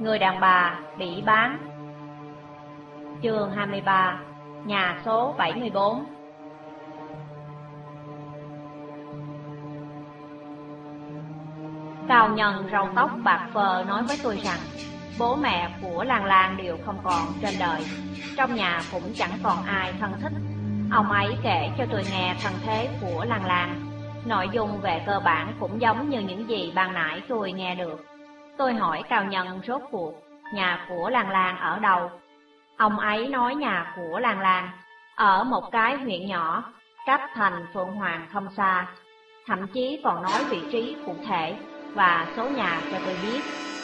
Người đàn bà bị bán. Chương 23. Nhà số 74. Cao Nhân râu tóc bạc phơ nói với tôi rằng bố mẹ của Lan Lan đều không còn trên đời, trong nhà cũng chẳng còn ai thân thích. Ông ấy kể cho tôi nghe thân thế của Lan Lan. Nội dung về cơ bản cũng giống như những gì ban nãy tôi nghe được. Tôi hỏi Cao Nhân rốt cuộc nhà của Lan Lan ở đâu. Ông ấy nói nhà của Lan Lan ở một cái huyện nhỏ, cách thành Phượng Hoàng không xa. Thậm chí còn nói vị trí cụ thể và số nhà cho tôi biết.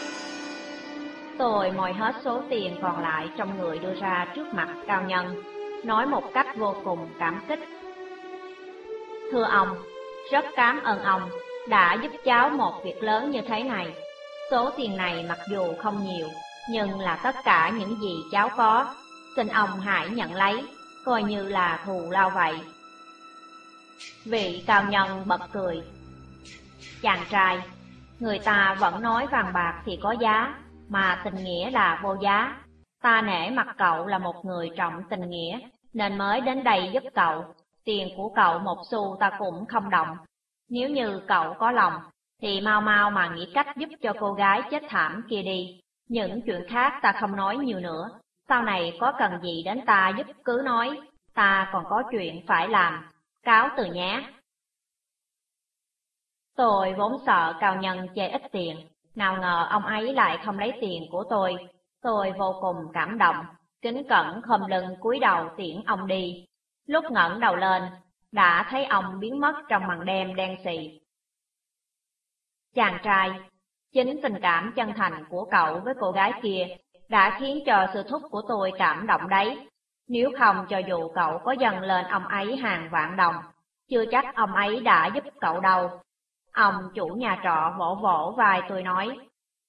Tôi moi hết số tiền còn lại trong người đưa ra trước mặt Cao Nhân, nói một cách vô cùng cảm kích. Thưa ông, rất cảm ơn ông đã giúp cháu một việc lớn như thế này. Số tiền này mặc dù không nhiều, nhưng là tất cả những gì cháu có. Xin ông hãy nhận lấy, coi như là thù lao vậy. Vị Cao Nhân bật cười. Chàng trai, người ta vẫn nói vàng bạc thì có giá, mà tình nghĩa là vô giá. Ta nể mặt cậu là một người trọng tình nghĩa, nên mới đến đây giúp cậu. Tiền của cậu một xu ta cũng không động. Nếu như cậu có lòng, thì mau mau mà nghĩ cách giúp cho cô gái chết thảm kia đi. Những chuyện khác ta không nói nhiều nữa. Sau này có cần gì đến ta giúp cứ nói, ta còn có chuyện phải làm. Cáo từ nhé. Tôi vốn sợ Cao Nhân chê ít tiền, nào ngờ ông ấy lại không lấy tiền của tôi. Tôi vô cùng cảm động, kính cẩn khom lưng cúi đầu tiễn ông đi. Lúc ngẩng đầu lên, đã thấy ông biến mất trong màn đêm đen sì. Chàng trai, chính tình cảm chân thành của cậu với cô gái kia đã khiến cho sư thúc của tôi cảm động đấy. Nếu không cho dù cậu có dâng lên ông ấy hàng vạn đồng, chưa chắc ông ấy đã giúp cậu đâu. Ông chủ nhà trọ vỗ vỗ vai tôi nói.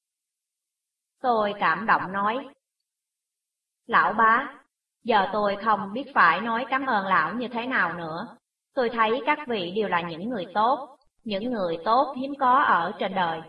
Tôi cảm động nói. Lão bá, giờ tôi không biết phải nói cảm ơn lão như thế nào nữa. Tôi thấy các vị đều là những người tốt, những người tốt hiếm có ở trên đời.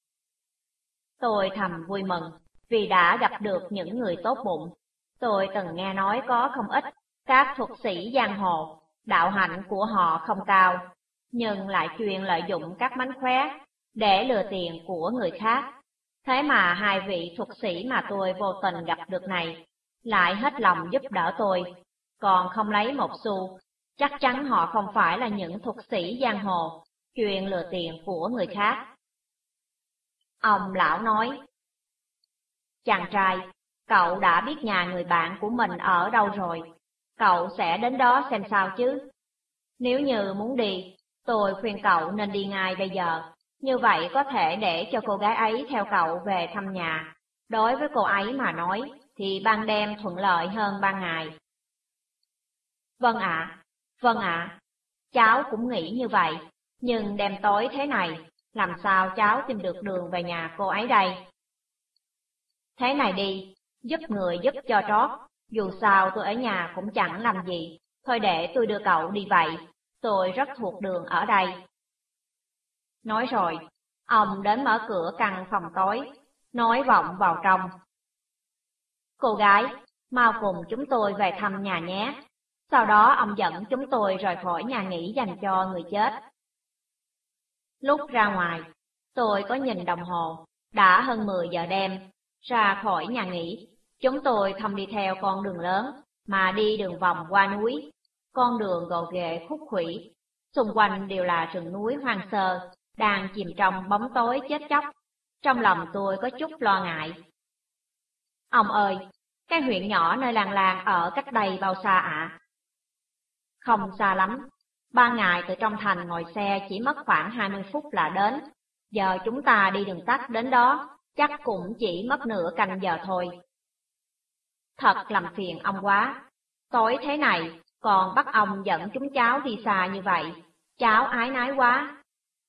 Tôi thầm vui mừng vì đã gặp được những người tốt bụng. Tôi từng nghe nói có không ít các thuật sĩ giang hồ, đạo hạnh của họ không cao, nhưng lại chuyên lợi dụng các mánh khóe để lừa tiền của người khác. Thế mà hai vị thuật sĩ mà tôi vô tình gặp được này lại hết lòng giúp đỡ tôi, còn không lấy một xu. Chắc chắn họ không phải là những thuật sĩ giang hồ chuyên lừa tiền của người khác. Ông lão nói. Chàng trai, cậu đã biết nhà người bạn của mình ở đâu rồi. Cậu sẽ đến đó xem sao chứ. Nếu như muốn đi, tôi khuyên cậu nên đi ngay bây giờ. Như vậy có thể để cho cô gái ấy theo cậu về thăm nhà. Đối với cô ấy mà nói, thì ban đêm thuận lợi hơn ban ngày. Vâng ạ, vâng ạ. Cháu cũng nghĩ như vậy, nhưng đêm tối thế này, làm sao cháu tìm được đường về nhà cô ấy đây? Thế này đi, giúp người giúp cho trót, dù sao tôi ở nhà cũng chẳng làm gì, thôi để tôi đưa cậu đi vậy, tôi rất thuộc đường ở đây. Nói rồi, ông đến mở cửa căn phòng tối, nói vọng vào trong. Cô gái, mau cùng chúng tôi về thăm nhà nhé. Sau đó ông dẫn chúng tôi rời khỏi nhà nghỉ dành cho người chết. Lúc ra ngoài, tôi có nhìn đồng hồ, đã hơn 10 giờ đêm. Ra khỏi nhà nghỉ, chúng tôi không đi theo con đường lớn, mà đi đường vòng qua núi. Con đường gồ ghề khúc khuỷu, xung quanh đều là rừng núi hoang sơ, đang chìm trong bóng tối chết chóc. Trong lòng tôi có chút lo ngại. Ông ơi, cái huyện nhỏ nơi Lan Lan ở cách đây bao xa ạ? Không xa lắm. 3 ngày từ trong thành ngồi xe chỉ mất khoảng 20 phút là đến. Giờ chúng ta đi đường tắt đến đó, chắc cũng chỉ mất nửa canh giờ thôi. Thật làm phiền ông quá. Tối thế này, còn bắt ông dẫn chúng cháu đi xa như vậy. Cháu ái nái quá.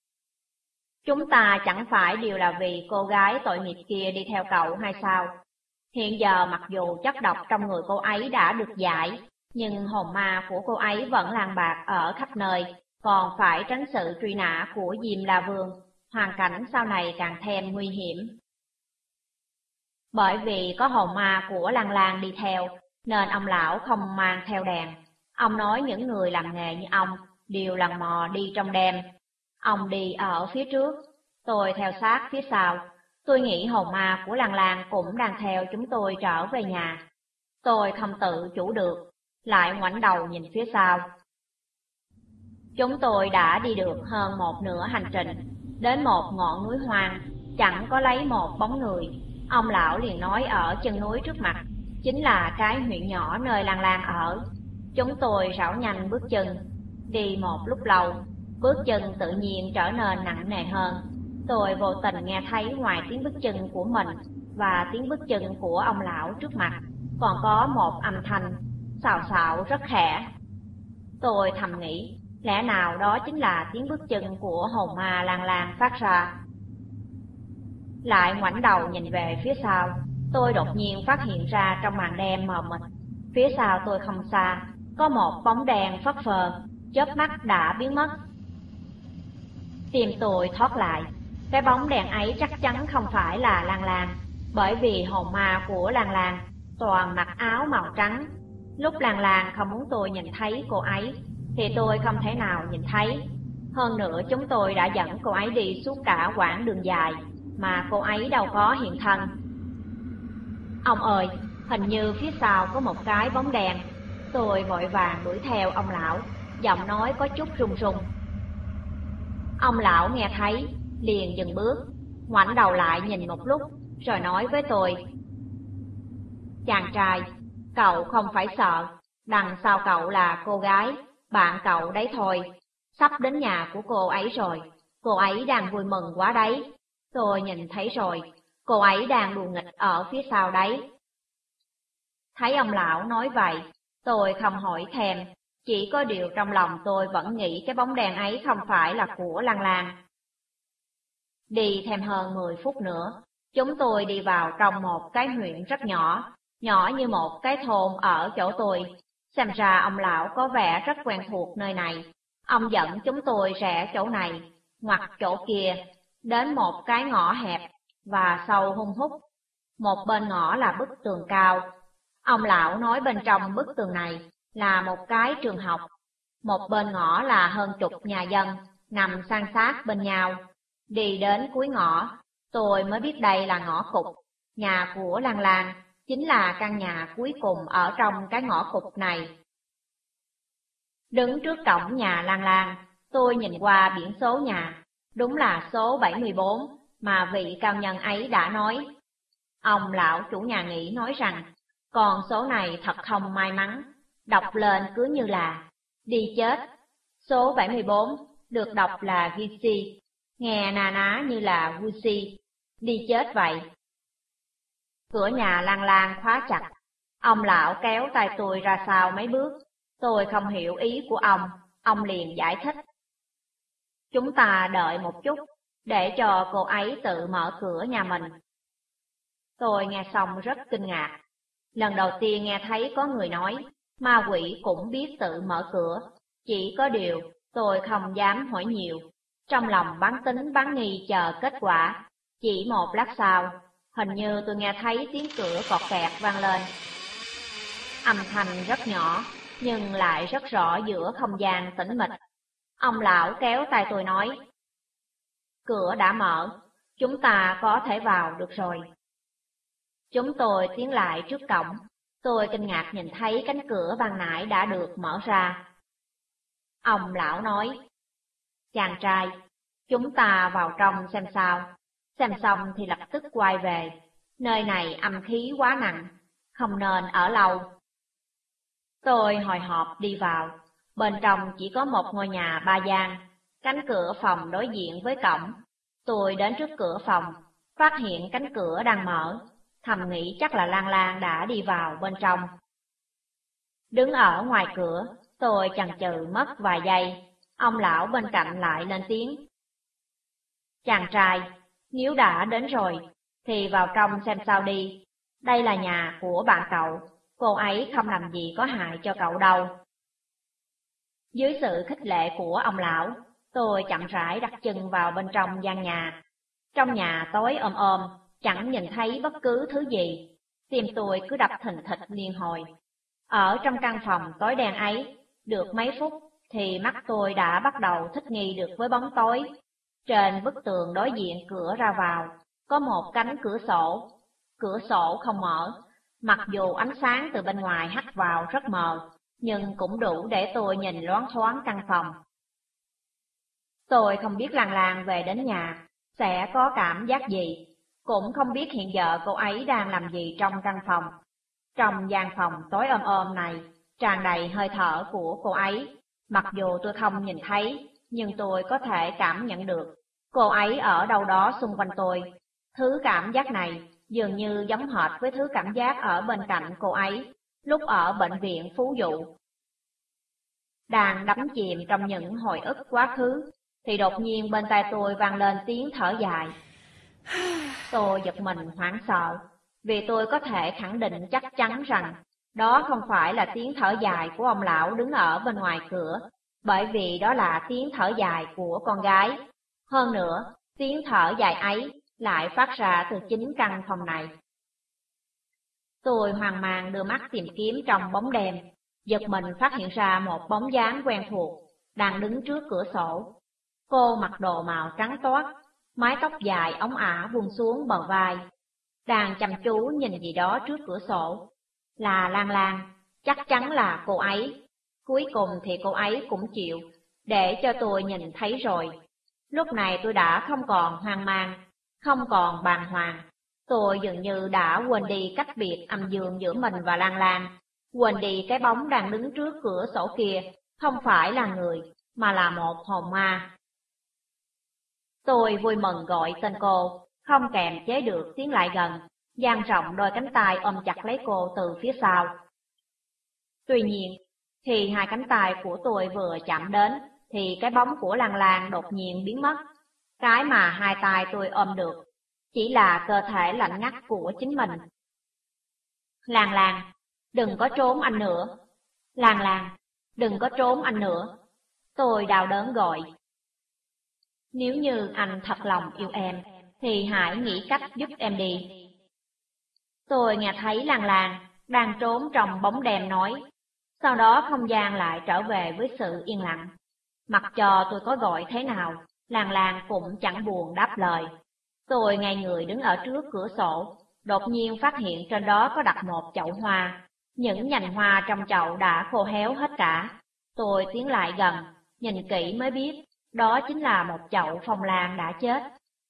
Chúng ta chẳng phải đều là vì cô gái tội nghiệp kia đi theo cậu hay sao? Hiện giờ mặc dù chất độc trong người cô ấy đã được giải, nhưng hồn ma của cô ấy vẫn lang bạc ở khắp nơi, còn phải tránh sự truy nã của Diêm La Vương. Hoàn cảnh sau này càng thêm nguy hiểm. Bởi vì có hồn ma của Lan Lan đi theo, nên ông lão không mang theo đèn. Ông nói những người làm nghề như ông đều lần mò đi trong đêm. Ông đi ở phía trước, tôi theo sát phía sau. Tôi nghĩ hồn ma của Lan Lan cũng đang theo chúng tôi trở về nhà. Tôi không tự chủ được, lại ngoảnh đầu nhìn phía sau. Chúng tôi đã đi được hơn một nửa hành trình, đến một ngọn núi hoang, chẳng có lấy một bóng người. Ông lão liền nói ở chân núi trước mặt, chính là cái huyện nhỏ nơi Lan Lan ở. Chúng tôi rảo nhanh bước chân, đi một lúc lâu, bước chân tự nhiên trở nên nặng nề hơn. Tôi vô tình nghe thấy ngoài tiếng bước chân của mình và tiếng bước chân của ông lão trước mặt, còn có một âm thanh xào xạo rất khẽ. Tôi thầm nghĩ, lẽ nào đó chính là tiếng bước chân của hồn ma Lan Lan phát ra. Lại ngoảnh đầu nhìn về phía sau, tôi đột nhiên phát hiện ra trong màn đêm mờ mịt, phía sau tôi không xa, có một bóng đèn phất phơ, chớp mắt đã biến mất. Tim tôi thoát lại, cái bóng đèn ấy chắc chắn không phải là Lan Lan, bởi vì hồn ma của Lan Lan toàn mặc áo màu trắng. Lúc Lan Lan không muốn tôi nhìn thấy cô ấy, thì tôi không thể nào nhìn thấy. Hơn nữa chúng tôi đã dẫn cô ấy đi suốt cả quãng đường dài, mà cô ấy đâu có hiện thân. Ông ơi, hình như phía sau có một cái bóng đèn. Tôi vội vàng đuổi theo ông lão, giọng nói có chút run run. Ông lão nghe thấy, liền dừng bước, ngoảnh đầu lại nhìn một lúc, rồi nói với tôi. Chàng trai, cậu không phải sợ, đằng sau cậu là cô gái, bạn cậu đấy thôi. Sắp đến nhà của cô ấy rồi, cô ấy đang vui mừng quá đấy. Tôi nhìn thấy rồi, cô ấy đang đùa nghịch ở phía sau đấy. Thấy ông lão nói vậy, tôi không hỏi thèm, chỉ có điều trong lòng tôi vẫn nghĩ cái bóng đèn ấy không phải là của Lan Lan. Đi thêm hơn 10 phút nữa, chúng tôi đi vào trong một cái huyện rất nhỏ, nhỏ như một cái thôn ở chỗ tôi. Xem ra ông lão có vẻ rất quen thuộc nơi này. Ông dẫn chúng tôi rẽ chỗ này, ngoặt chỗ kia, đến một cái ngõ hẹp và sâu hun hút. Một bên ngõ là bức tường cao. Ông lão nói bên trong bức tường này là một cái trường học. Một bên ngõ là hơn chục nhà dân nằm san sát bên nhau. Đi đến cuối ngõ, tôi mới biết đây là ngõ cụt. Nhà của Lan Lan chính là căn nhà cuối cùng ở trong cái ngõ cụt này. Đứng trước cổng nhà Lan Lan, tôi nhìn qua biển số nhà. Đúng là số 74 mà vị cao nhân ấy đã nói. Ông lão chủ nhà nghỉ nói rằng, con số này thật không may mắn, đọc lên cứ như là đi chết. Số 74 được đọc là Gisi, nghe na ná như là Gucci, đi chết vậy. Cửa nhà Lan Lan khóa chặt, ông lão kéo tay tôi ra sau mấy bước. Tôi không hiểu ý của ông liền giải thích. Chúng ta đợi một chút, để cho cô ấy tự mở cửa nhà mình. Tôi nghe xong rất kinh ngạc. Lần đầu tiên nghe thấy có người nói, ma quỷ cũng biết tự mở cửa. Chỉ có điều, tôi không dám hỏi nhiều. Trong lòng bán tính bán nghi chờ kết quả. Chỉ một lát sau, hình như tôi nghe thấy tiếng cửa cọt kẹt vang lên. Âm thanh rất nhỏ, nhưng lại rất rõ giữa không gian tĩnh mịch. Ông lão kéo tay tôi nói, cửa đã mở, chúng ta có thể vào được rồi. Chúng tôi tiến lại trước cổng, tôi kinh ngạc nhìn thấy cánh cửa ban nãy đã được mở ra. Ông lão nói, chàng trai, chúng ta vào trong xem sao, xem xong thì lập tức quay về, nơi này âm khí quá nặng, không nên ở lâu. Tôi hồi hộp đi vào, bên trong chỉ có một ngôi nhà 3 gian, cánh cửa phòng đối diện với cổng. Tôi đến trước cửa phòng, phát hiện cánh cửa đang mở, thầm nghĩ chắc là Lan Lan đã đi vào bên trong. Đứng ở ngoài cửa, tôi chần chừ mất vài giây, ông lão bên cạnh lại lên tiếng. Chàng trai, nếu đã đến rồi, thì vào trong xem sao đi, đây là nhà của bạn cậu, cô ấy không làm gì có hại cho cậu đâu. Dưới sự khích lệ của ông lão, tôi chậm rãi đặt chân vào bên trong gian nhà. Trong nhà tối om om, chẳng nhìn thấy bất cứ thứ gì. Tim tôi cứ đập thình thịch liên hồi. Ở trong căn phòng tối đen ấy, được mấy phút thì mắt tôi đã bắt đầu thích nghi được với bóng tối. Trên bức tường đối diện cửa ra vào, có một cánh cửa sổ không mở. Mặc dù ánh sáng từ bên ngoài hắt vào rất mờ, nhưng cũng đủ để tôi nhìn loáng thoáng căn phòng. Tôi không biết Lan Lan về đến nhà sẽ có cảm giác gì, cũng không biết hiện giờ cô ấy đang làm gì trong căn phòng. Trong gian phòng tối om này, tràn đầy hơi thở của cô ấy. Mặc dù tôi không nhìn thấy, nhưng tôi có thể cảm nhận được cô ấy ở đâu đó xung quanh tôi. Thứ cảm giác này dường như giống hệt với thứ cảm giác ở bên cạnh cô ấy lúc ở bệnh viện Phú Dụ. Đang đắm chìm trong những hồi ức quá khứ, thì đột nhiên bên tai tôi vang lên tiếng thở dài. Tôi giật mình hoảng sợ, vì tôi có thể khẳng định chắc chắn rằng đó không phải là tiếng thở dài của ông lão đứng ở bên ngoài cửa, bởi vì đó là tiếng thở dài của con gái. Hơn nữa, tiếng thở dài ấy lại phát ra từ chính căn phòng này. Tôi hoang mang đưa mắt tìm kiếm trong bóng đêm, giật mình phát hiện ra một bóng dáng quen thuộc, đang đứng trước cửa sổ. Cô mặc đồ màu trắng toát, mái tóc dài óng ả buông xuống bờ vai, đang chăm chú nhìn gì đó trước cửa sổ. Là Lan Lan, chắc chắn là cô ấy. Cuối cùng thì cô ấy cũng chịu, để cho tôi nhìn thấy rồi. Lúc này tôi đã không còn hoang mang, không còn bàng hoàng. Tôi dường như đã quên đi cách biệt âm dương giữa mình và Lan Lan, quên đi cái bóng đang đứng trước cửa sổ kia, không phải là người, mà là một hồn ma. Tôi vui mừng gọi tên cô, không kềm chế được tiến lại gần, dang rộng đôi cánh tay ôm chặt lấy cô từ phía sau. Tuy nhiên, khi hai cánh tay của tôi vừa chạm đến, thì cái bóng của Lan Lan đột nhiên biến mất. Cái mà hai tay tôi ôm được chỉ là cơ thể lạnh ngắt của chính mình. Lan Lan, đừng có trốn anh nữa. Lan Lan, đừng có trốn anh nữa. Tôi đau đớn gọi. Nếu như anh thật lòng yêu em, thì hãy nghĩ cách giúp em đi. Tôi nghe thấy Lan Lan đang trốn trong bóng đêm nói. Sau đó không gian lại trở về với sự yên lặng. Mặc cho tôi có gọi thế nào, Lan Lan cũng chẳng buồn đáp lời. Tôi ngay người đứng ở trước cửa sổ, đột nhiên phát hiện trên đó có đặt một chậu hoa. Những nhành hoa trong chậu đã khô héo hết cả. Tôi tiến lại gần, nhìn kỹ mới biết, đó chính là một chậu phong lan đã chết.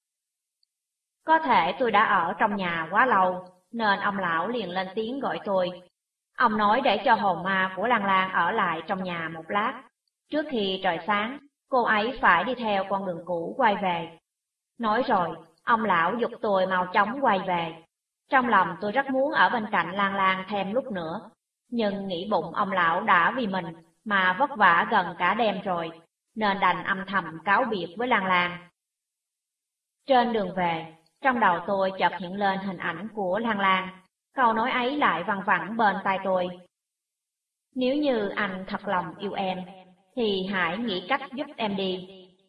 Có thể tôi đã ở trong nhà quá lâu, nên ông lão liền lên tiếng gọi tôi. Ông nói để cho hồn ma của Lan Lan ở lại trong nhà một lát. Trước khi trời sáng, cô ấy phải đi theo con đường cũ quay về. Nói rồi, ông lão giục tôi mau chóng quay về. Trong lòng tôi rất muốn ở bên cạnh Lan Lan thêm lúc nữa, nhưng nghĩ bụng ông lão đã vì mình mà vất vả gần cả đêm rồi, nên đành âm thầm cáo biệt với Lan Lan. Trên đường về, trong đầu tôi chợt hiện lên hình ảnh của Lan Lan, câu nói ấy lại văng vẳng bên tai tôi. Nếu như anh thật lòng yêu em, thì hãy nghĩ cách giúp em đi.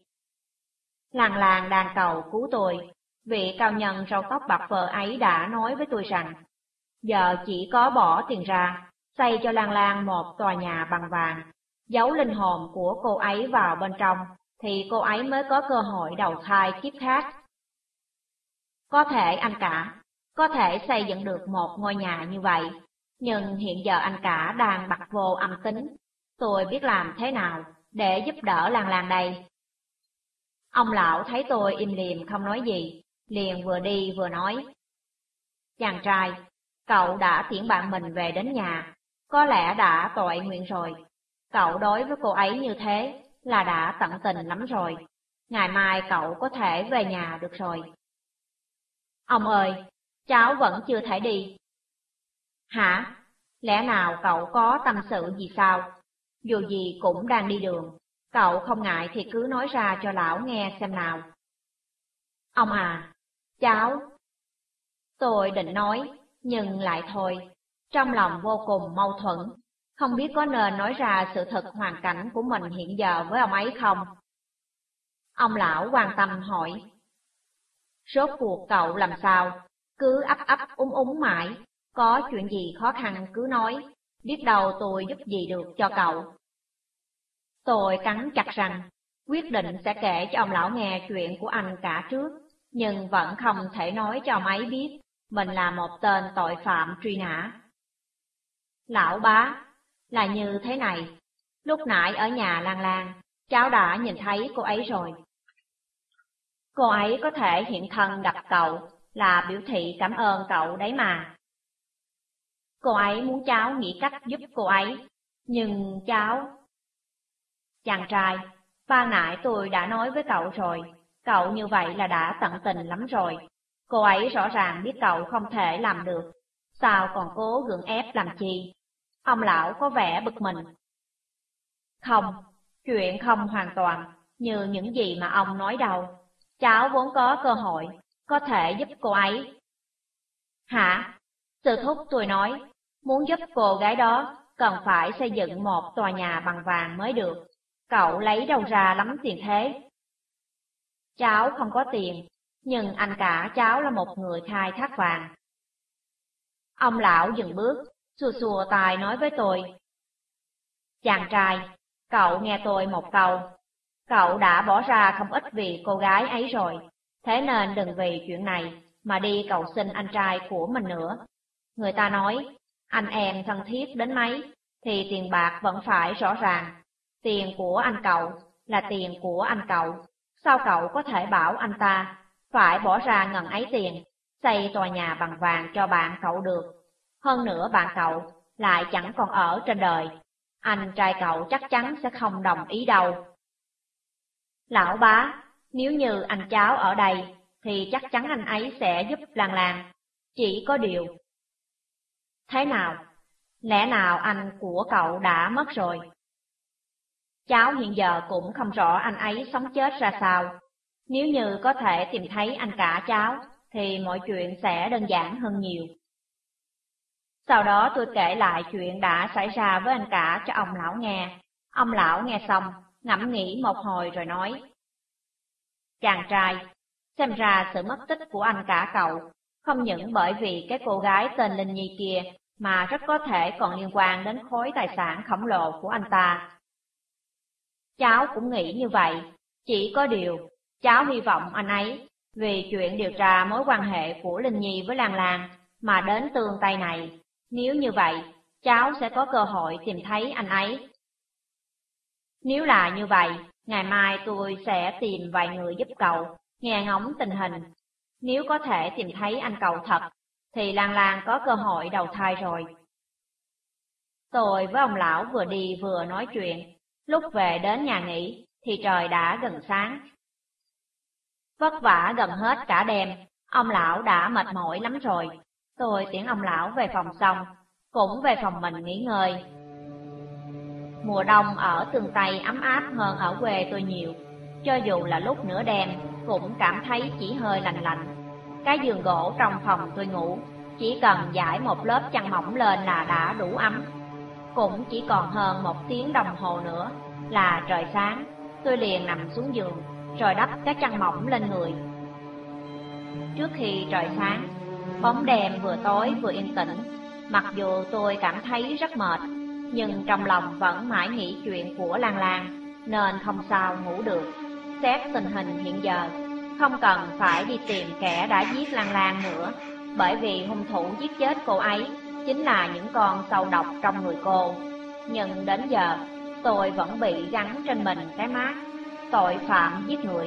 Lan Lan đang cầu cứu tôi, vị cao nhân râu tóc bạc phơ ấy đã nói với tôi rằng, giờ chỉ có bỏ tiền ra, xây cho Lan Lan một tòa nhà bằng vàng, giấu linh hồn của cô ấy vào bên trong, thì cô ấy mới có cơ hội đầu thai kiếp khác. Có thể anh cả, có thể xây dựng được một ngôi nhà như vậy, nhưng hiện giờ anh cả đang bặt vô âm tính. Tôi biết làm thế nào để giúp đỡ Lan Lan đây? Ông lão thấy tôi im lìm không nói gì, liền vừa đi vừa nói. Chàng trai, cậu đã tiễn bạn mình về đến nhà, có lẽ đã tội nguyện rồi. Cậu đối với cô ấy như thế là đã tận tình lắm rồi. Ngày mai cậu có thể về nhà được rồi. Ông ơi, cháu vẫn chưa thể đi. Hả? Lẽ nào cậu có tâm sự gì sao? Dù gì cũng đang đi đường, cậu không ngại thì cứ nói ra cho lão nghe xem nào. Ông à, cháu... Tôi định nói, nhưng lại thôi. Trong lòng vô cùng mâu thuẫn, không biết có nên nói ra sự thật hoàn cảnh của mình hiện giờ với ông ấy không? Ông lão quan tâm hỏi. Rốt cuộc cậu làm sao? cứ ấp ấp úng mãi, có chuyện gì khó khăn cứ nói, biết đâu tôi giúp gì được cho cậu. Tôi cắn chặt răng, quyết định sẽ kể cho ông lão nghe chuyện của anh cả trước, nhưng vẫn không thể nói cho ông ấy biết mình là một tên tội phạm truy nã. Lão bá, là như thế này, lúc nãy ở nhà Lan Lan, cháu đã nhìn thấy cô ấy rồi. Cô ấy có thể hiện thân gặp cậu là biểu thị cảm ơn cậu đấy mà. Cô ấy muốn cháu nghĩ cách giúp cô ấy, nhưng cháu... Chàng trai, ban nãy tôi đã nói với cậu rồi, cậu như vậy là đã tận tình lắm rồi. Cô ấy rõ ràng biết cậu không thể làm được, sao còn cố gượng ép làm chi? Ông lão có vẻ bực mình. Không, chuyện không hoàn toàn như những gì mà ông nói đâu. Cháu vốn có cơ hội, có thể giúp cô ấy. Hả? Sư thúc tôi nói, muốn giúp cô gái đó, cần phải xây dựng một tòa nhà bằng vàng mới được. Cậu lấy đâu ra lắm tiền thế? Cháu không có tiền, nhưng anh cả cháu là một người khai thác vàng. Ông lão dừng bước, xua xua tai nói với tôi. Chàng trai, cậu nghe tôi một câu. Cậu đã bỏ ra không ít vì cô gái ấy rồi, thế nên đừng vì chuyện này mà đi cầu xin anh trai của mình nữa. Người ta nói, anh em thân thiết đến mấy, thì tiền bạc vẫn phải rõ ràng. Tiền của anh cậu là tiền của anh cậu, sao cậu có thể bảo anh ta phải bỏ ra ngần ấy tiền, xây tòa nhà bằng vàng cho bạn cậu được. Hơn nữa bạn cậu lại chẳng còn ở trên đời, anh trai cậu chắc chắn sẽ không đồng ý đâu. Lão bá, nếu như anh cháu ở đây, thì chắc chắn anh ấy sẽ giúp Lan Lan. Chỉ có điều... Thế nào? Lẽ nào anh của cậu đã mất rồi? Cháu hiện giờ cũng không rõ anh ấy sống chết ra sao. Nếu như có thể tìm thấy anh cả cháu, thì mọi chuyện sẽ đơn giản hơn nhiều. Sau đó tôi kể lại chuyện đã xảy ra với anh cả cho ông lão nghe. Ông lão nghe xong, ngẫm nghĩ một hồi rồi nói. Chàng trai, xem ra sự mất tích của anh cả cậu, không những bởi vì cái cô gái tên Linh Nhi kia, mà rất có thể còn liên quan đến khối tài sản khổng lồ của anh ta. Cháu cũng nghĩ như vậy, chỉ có điều, cháu hy vọng anh ấy, vì chuyện điều tra mối quan hệ của Linh Nhi với Lan Lan, mà đến tương tay này. Nếu như vậy, cháu sẽ có cơ hội tìm thấy anh ấy. Nếu là như vậy, ngày mai tôi sẽ tìm vài người giúp cậu, nghe ngóng tình hình. Nếu có thể tìm thấy anh cậu thật, thì Lan Lan có cơ hội đầu thai rồi. Tôi với ông lão vừa đi vừa nói chuyện. Lúc về đến nhà nghỉ, thì trời đã gần sáng. Vất vả gần hết cả đêm, ông lão đã mệt mỏi lắm rồi. Tôi tiễn ông lão về phòng xong, cũng về phòng mình nghỉ ngơi. Mùa đông ở Tương Tây ấm áp hơn ở quê tôi nhiều. Cho dù là lúc nửa đêm, cũng cảm thấy chỉ hơi lạnh lạnh. Cái giường gỗ trong phòng tôi ngủ, chỉ cần dải một lớp chăn mỏng lên là đã đủ ấm. Cũng chỉ còn hơn 1 tiếng đồng hồ nữa là trời sáng, tôi liền nằm xuống giường, rồi đắp cái chăn mỏng lên người. Trước khi trời sáng, bóng đêm vừa tối vừa yên tĩnh. Mặc dù tôi cảm thấy rất mệt, nhưng trong lòng vẫn mãi nghĩ chuyện của Lan Lan, nên không sao ngủ được. Xét tình hình hiện giờ, không cần phải đi tìm kẻ đã giết Lan Lan nữa, bởi vì hung thủ giết chết cô ấy chính là những con sâu độc trong người cô. Nhưng đến giờ, tôi vẫn bị gắn trên mình cái mác tội phạm giết người.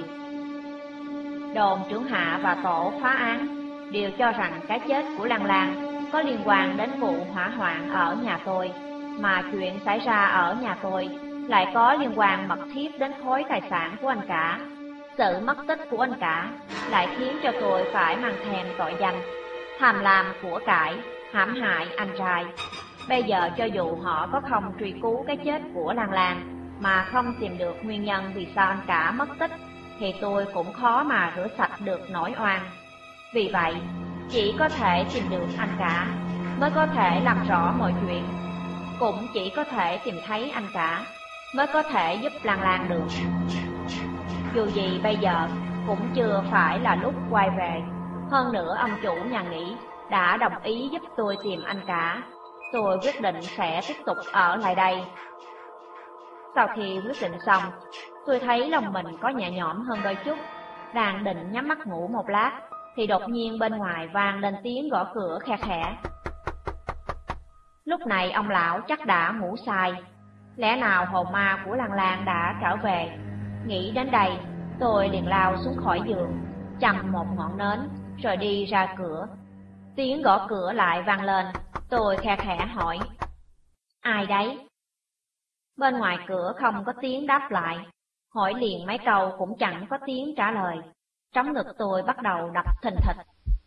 Đồn trưởng hạ và tổ phá án đều cho rằng cái chết của Lan Lan có liên quan đến vụ hỏa hoạn ở nhà tôi, mà chuyện xảy ra ở nhà tôi lại có liên quan mật thiết đến khối tài sản của anh cả. Sự mất tích của anh cả lại khiến cho tôi phải mang thèm tội danh tham lam của cải, hãm hại anh trai. Bây giờ cho dù họ có không truy cứu cái chết của Lan Lan mà không tìm được nguyên nhân vì sao anh cả mất tích, thì tôi cũng khó mà rửa sạch được nỗi oan. Vì vậy, chỉ có thể tìm được anh cả mới có thể làm rõ mọi chuyện. Cũng chỉ có thể tìm thấy anh cả mới có thể giúp Lan Lan được. Dù gì bây giờ cũng chưa phải là lúc quay về. Hơn nữa ông chủ nhà nghỉ đã đồng ý giúp tôi tìm anh cả. Tôi quyết định sẽ tiếp tục ở lại đây. Sau khi quyết định xong, tôi thấy lòng mình có nhẹ nhõm hơn đôi chút. Đang định nhắm mắt ngủ một lát, thì đột nhiên bên ngoài vang lên tiếng gõ cửa khe khẽ. Lúc này ông lão chắc đã ngủ say. Lẽ nào hồn ma của Lan Lan đã trở về? Nghĩ đến đây, tôi liền lao xuống khỏi giường, châm một ngọn nến, rồi đi ra cửa. Tiếng gõ cửa lại vang lên, tôi khe khẽ hỏi: ai đấy? Bên ngoài cửa không có tiếng đáp lại, hỏi liền mấy câu cũng chẳng có tiếng trả lời. Trống ngực tôi bắt đầu đập thình thịch.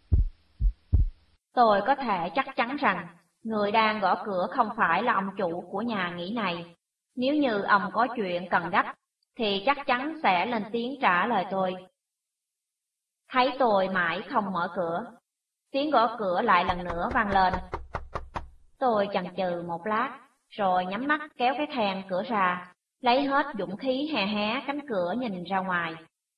Tôi có thể chắc chắn rằng người đang gõ cửa không phải là ông chủ của nhà nghỉ này. Nếu như ông có chuyện cần gấp, thì chắc chắn sẽ lên tiếng trả lời tôi. Thấy tôi mãi không mở cửa, tiếng gõ cửa lại lần nữa vang lên. Tôi chần chừ một lát, rồi nhắm mắt kéo cái then cửa ra, lấy hết dũng khí hé hé cánh cửa nhìn ra ngoài.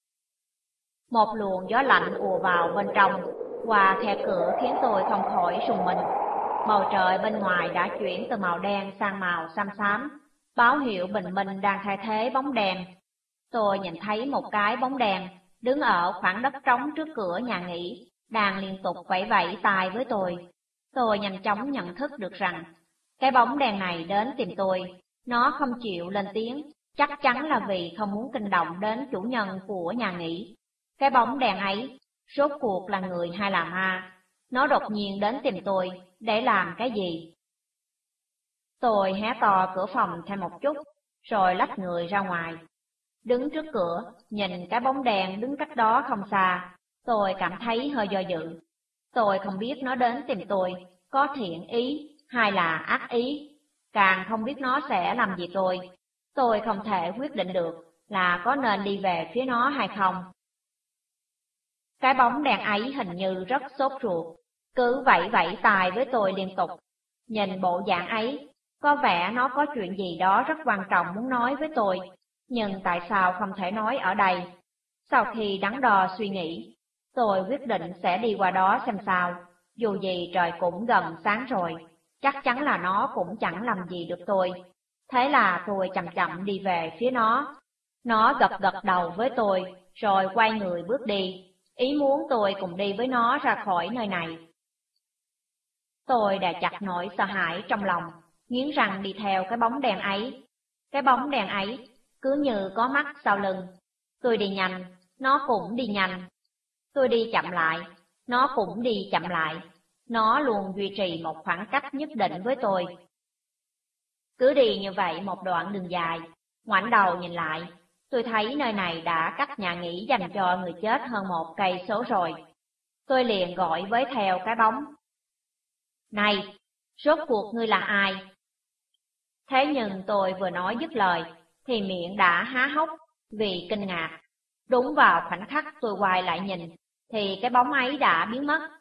Một luồng gió lạnh ùa vào bên trong, qua khe cửa khiến tôi không khỏi rùng mình. Bầu trời bên ngoài đã chuyển từ màu đen sang màu xám xám, báo hiệu bình minh đang thay thế bóng đèn. Tôi nhìn thấy một cái bóng đèn đứng ở khoảng đất trống trước cửa nhà nghỉ, đang liên tục vẫy vẫy tai với tôi. Tôi nhanh chóng nhận thức được rằng cái bóng đèn này đến tìm tôi. Nó không chịu lên tiếng, chắc chắn là vì không muốn kinh động đến chủ nhân của nhà nghỉ. Cái bóng đèn ấy, rốt cuộc là người hay là ma? Nó đột nhiên đến tìm tôi, để làm cái gì? Tôi hé to cửa phòng thêm một chút, rồi lách người ra ngoài. Đứng trước cửa, nhìn cái bóng đèn đứng cách đó không xa, tôi cảm thấy hơi do dự. Tôi không biết nó đến tìm tôi, có thiện ý hay là ác ý. Càng không biết nó sẽ làm gì tôi. Tôi không thể quyết định được là có nên đi về phía nó hay không. Cái bóng đèn ấy hình như rất sốt ruột, cứ vẫy vẫy tai với tôi liên tục. Nhìn bộ dạng ấy, có vẻ nó có chuyện gì đó rất quan trọng muốn nói với tôi, nhưng tại sao không thể nói ở đây? Sau khi đắn đo suy nghĩ, tôi quyết định sẽ đi qua đó xem sao. Dù gì trời cũng gần sáng rồi, chắc chắn là nó cũng chẳng làm gì được tôi. Thế là tôi chậm chậm đi về phía nó. Nó gật gật đầu với tôi, rồi quay người bước đi, ý muốn tôi cùng đi với nó ra khỏi nơi này. Tôi đã chặt nỗi sợ hãi trong lòng, nghiến răng đi theo cái bóng đèn ấy. Cái bóng đèn ấy cứ như có mắt sau lưng. Tôi đi nhanh, nó cũng đi nhanh. Tôi đi chậm lại, nó cũng đi chậm lại. Nó luôn duy trì một khoảng cách nhất định với tôi. Cứ đi như vậy một đoạn đường dài, ngoảnh đầu nhìn lại, tôi thấy nơi này đã cách nhà nghỉ dành cho người chết hơn 1 cây số rồi. Tôi liền gọi với theo cái bóng: này, rốt cuộc ngươi là ai? Thế nhưng tôi vừa nói dứt lời, thì miệng đã há hốc vì kinh ngạc. Đúng vào khoảnh khắc tôi quay lại nhìn, thì cái bóng ấy đã biến mất.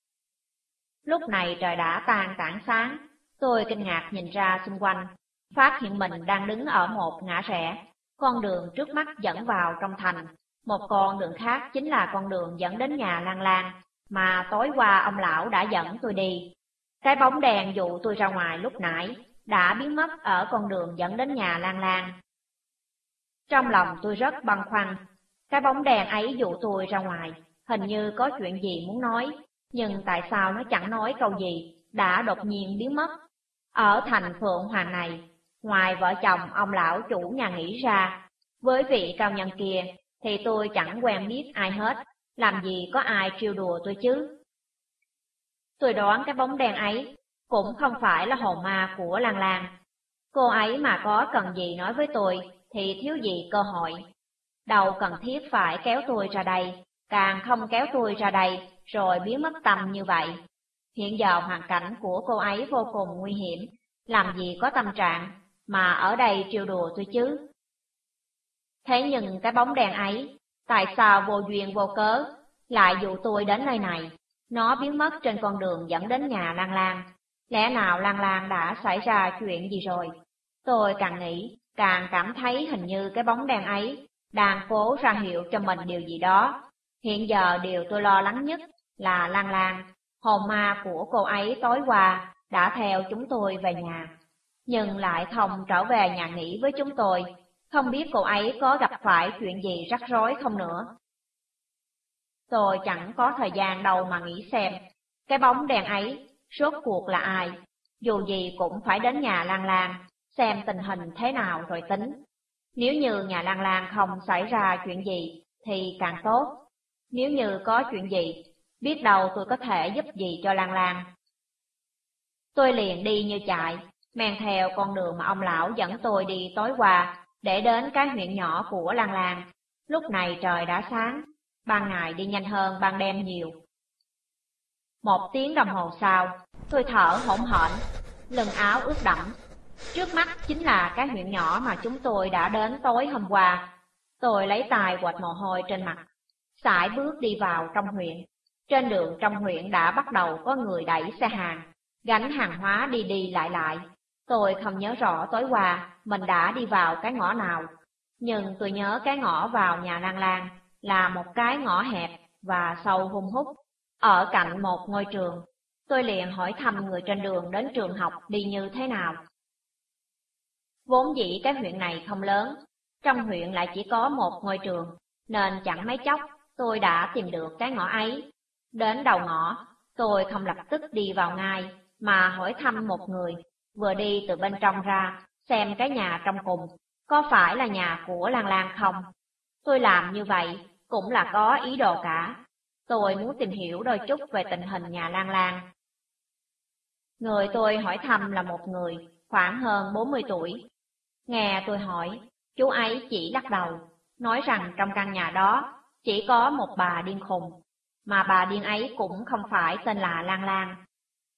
Lúc này trời đã tàn tảng sáng, tôi kinh ngạc nhìn ra xung quanh, phát hiện mình đang đứng ở một ngã rẽ. Con đường trước mắt dẫn vào trong thành, một con đường khác chính là con đường dẫn đến nhà Lan Lan, mà tối qua ông lão đã dẫn tôi đi. Cái bóng đèn dụ tôi ra ngoài lúc nãy đã biến mất ở con đường dẫn đến nhà Lan Lan. Trong lòng tôi rất băn khoăn, cái bóng đèn ấy dụ tôi ra ngoài, hình như có chuyện gì muốn nói, nhưng tại sao nó chẳng nói câu gì, đã đột nhiên biến mất. Ở thành Phượng Hoàng này, ngoài vợ chồng ông lão chủ nhà nghỉ ra, với vị cao nhân kia, thì tôi chẳng quen biết ai hết, làm gì có ai trêu đùa tôi chứ. Tôi đoán cái bóng đèn ấy cũng không phải là hồn ma của Lan Lan. Cô ấy mà có cần gì nói với tôi thì thiếu gì cơ hội. Đâu cần thiết phải kéo tôi ra đây, càng không kéo tôi ra đây rồi biến mất tăm như vậy. Hiện giờ hoàn cảnh của cô ấy vô cùng nguy hiểm, làm gì có tâm trạng mà ở đây trêu đùa tôi chứ. Thế nhưng cái bóng đèn ấy, tại sao vô duyên vô cớ lại dụ tôi đến nơi này? Nó biến mất trên con đường dẫn đến nhà Lan Lan. Lẽ nào Lan Lan đã xảy ra chuyện gì rồi? Tôi càng nghĩ, càng cảm thấy hình như cái bóng đèn ấy đang cố ra hiệu cho mình điều gì đó. Hiện giờ điều tôi lo lắng nhất là Lan Lan, hồn ma của cô ấy tối qua đã theo chúng tôi về nhà, nhưng lại không trở về nhà nghỉ với chúng tôi, không biết cô ấy có gặp phải chuyện gì rắc rối không nữa. Tôi chẳng có thời gian đâu mà nghĩ xem, cái bóng đèn ấy rốt cuộc là ai, dù gì cũng phải đến nhà Lan Lan, xem tình hình thế nào rồi tính. Nếu như nhà Lan Lan không xảy ra chuyện gì thì càng tốt, nếu như có chuyện gì, biết đâu tôi có thể giúp gì cho Lan Lan. Tôi liền đi như chạy, men theo con đường mà ông lão dẫn tôi đi tối qua, để đến cái huyện nhỏ của Lan Lan. Lúc này trời đã sáng, ban ngày đi nhanh hơn ban đêm nhiều. 1 tiếng đồng hồ sau, tôi thở hổn hển, lưng áo ướt đẫm. Trước mắt chính là cái huyện nhỏ mà chúng tôi đã đến tối hôm qua. Tôi lấy tay quệt mồ hôi trên mặt, sải bước đi vào trong huyện. Trên đường trong huyện đã bắt đầu có người đẩy xe hàng, gánh hàng hóa đi đi lại lại. Tôi không nhớ rõ tối qua mình đã đi vào cái ngõ nào, nhưng tôi nhớ cái ngõ vào nhà Lan Lan là một cái ngõ hẹp và sâu hun hút, ở cạnh một ngôi trường. Tôi liền hỏi thăm người trên đường đến trường học đi như thế nào. Vốn dĩ cái huyện này không lớn, trong huyện lại chỉ có một ngôi trường, nên chẳng mấy chốc tôi đã tìm được cái ngõ ấy. Đến đầu ngõ, tôi không lập tức đi vào ngay, mà hỏi thăm một người, vừa đi từ bên trong ra, xem cái nhà trong cùng, có phải là nhà của Lan Lan không. Tôi làm như vậy cũng là có ý đồ cả. Tôi muốn tìm hiểu đôi chút về tình hình nhà Lan Lan. Người tôi hỏi thăm là một người khoảng hơn 40 tuổi. Nghe tôi hỏi, chú ấy chỉ lắc đầu, nói rằng trong căn nhà đó chỉ có một bà điên khùng, mà bà điên ấy cũng không phải tên là Lan Lan.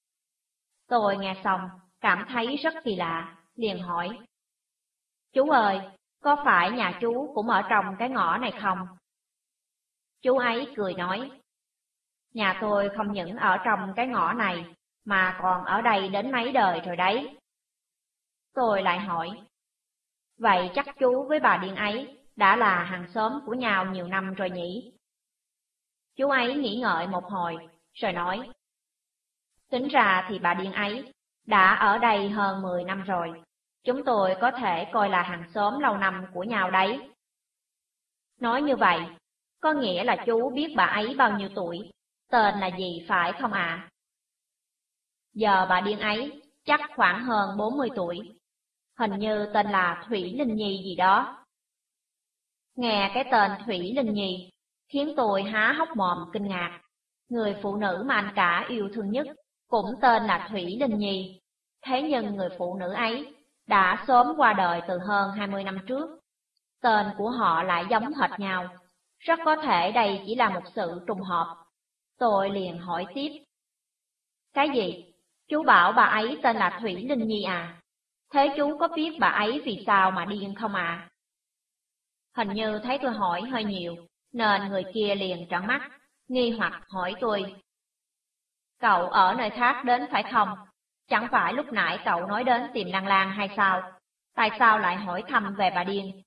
Tôi nghe xong, cảm thấy rất kỳ lạ, liền hỏi. Chú ơi, có phải nhà chú cũng ở trong cái ngõ này không? Chú ấy cười nói. Nhà tôi không những ở trong cái ngõ này, mà còn ở đây đến mấy đời rồi đấy. Tôi lại hỏi. Vậy chắc chú với bà điên ấy đã là hàng xóm của nhau nhiều năm rồi nhỉ? Chú ấy nghĩ ngợi một hồi, rồi nói. Tính ra thì bà điên ấy đã ở đây hơn 10 năm rồi. Chúng tôi có thể coi là hàng xóm lâu năm của nhau đấy. Nói như vậy, có nghĩa là chú biết bà ấy bao nhiêu tuổi, tên là gì phải không ạ? Giờ bà điên ấy chắc khoảng hơn 40 tuổi. Hình như tên là Thủy Linh Nhi gì đó. Nghe cái tên Thủy Linh Nhi khiến tôi há hốc mồm kinh ngạc. Người phụ nữ mà anh cả yêu thương nhất cũng tên là Thủy Linh Nhi. Thế nhưng người phụ nữ ấy đã sớm qua đời từ hơn 20 năm trước. Tên của họ lại giống hệt nhau. Rất có thể đây chỉ là một sự trùng hợp. Tôi liền hỏi tiếp. Cái gì? Chú bảo bà ấy tên là Thủy Linh Nhi à? Thế chú có biết bà ấy vì sao mà điên không ạ? Hình như thấy tôi hỏi hơi nhiều, nên người kia liền trợn mắt, nghi hoặc hỏi tôi. Cậu ở nơi khác đến phải không? Chẳng phải lúc nãy cậu nói đến tìm Lan Lan hay sao? Tại sao lại hỏi thăm về bà điên?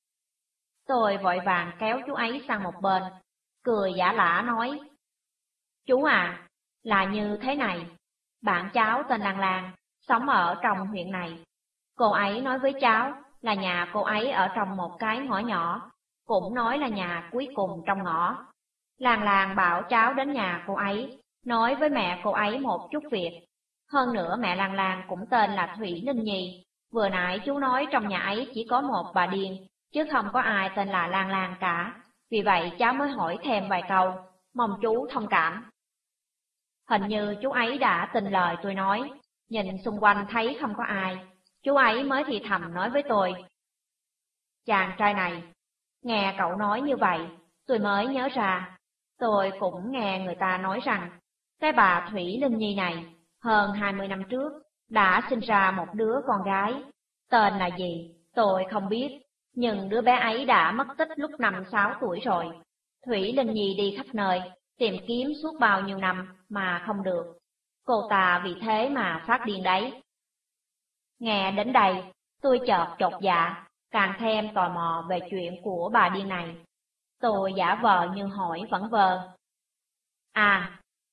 Tôi vội vàng kéo chú ấy sang một bên, cười giả lả nói. Chú à, là như thế này, bạn cháu tên Lan Lan, sống ở trong huyện này. Cô ấy nói với cháu là nhà cô ấy ở trong một cái ngõ nhỏ, cũng nói là nhà cuối cùng trong ngõ. Lan Lan bảo cháu đến nhà cô ấy, nói với mẹ cô ấy một chút việc. Hơn nữa mẹ Lan Lan cũng tên là Thủy Linh Nhi. Vừa nãy chú nói trong nhà ấy chỉ có một bà điên, chứ không có ai tên là Lan Lan cả. Vì vậy cháu mới hỏi thêm vài câu, mong chú thông cảm. Hình như chú ấy đã tin lời tôi nói, nhìn xung quanh thấy không có ai. Chú ấy mới thì thầm nói với tôi. Chàng trai này, nghe cậu nói như vậy, tôi mới nhớ ra. Tôi cũng nghe người ta nói rằng, cái bà Thủy Linh Nhi này, hơn 20 năm trước, đã sinh ra một đứa con gái. Tên là gì, tôi không biết, nhưng đứa bé ấy đã mất tích lúc 5-6 tuổi rồi. Thủy Linh Nhi đi khắp nơi, tìm kiếm suốt bao nhiêu năm mà không được. Cô ta vì thế mà phát điên đấy. Nghe đến đây, tôi chợt chột dạ, càng thêm tò mò về chuyện của bà điên này. Tôi giả vờ như hỏi vẩn vơ. À,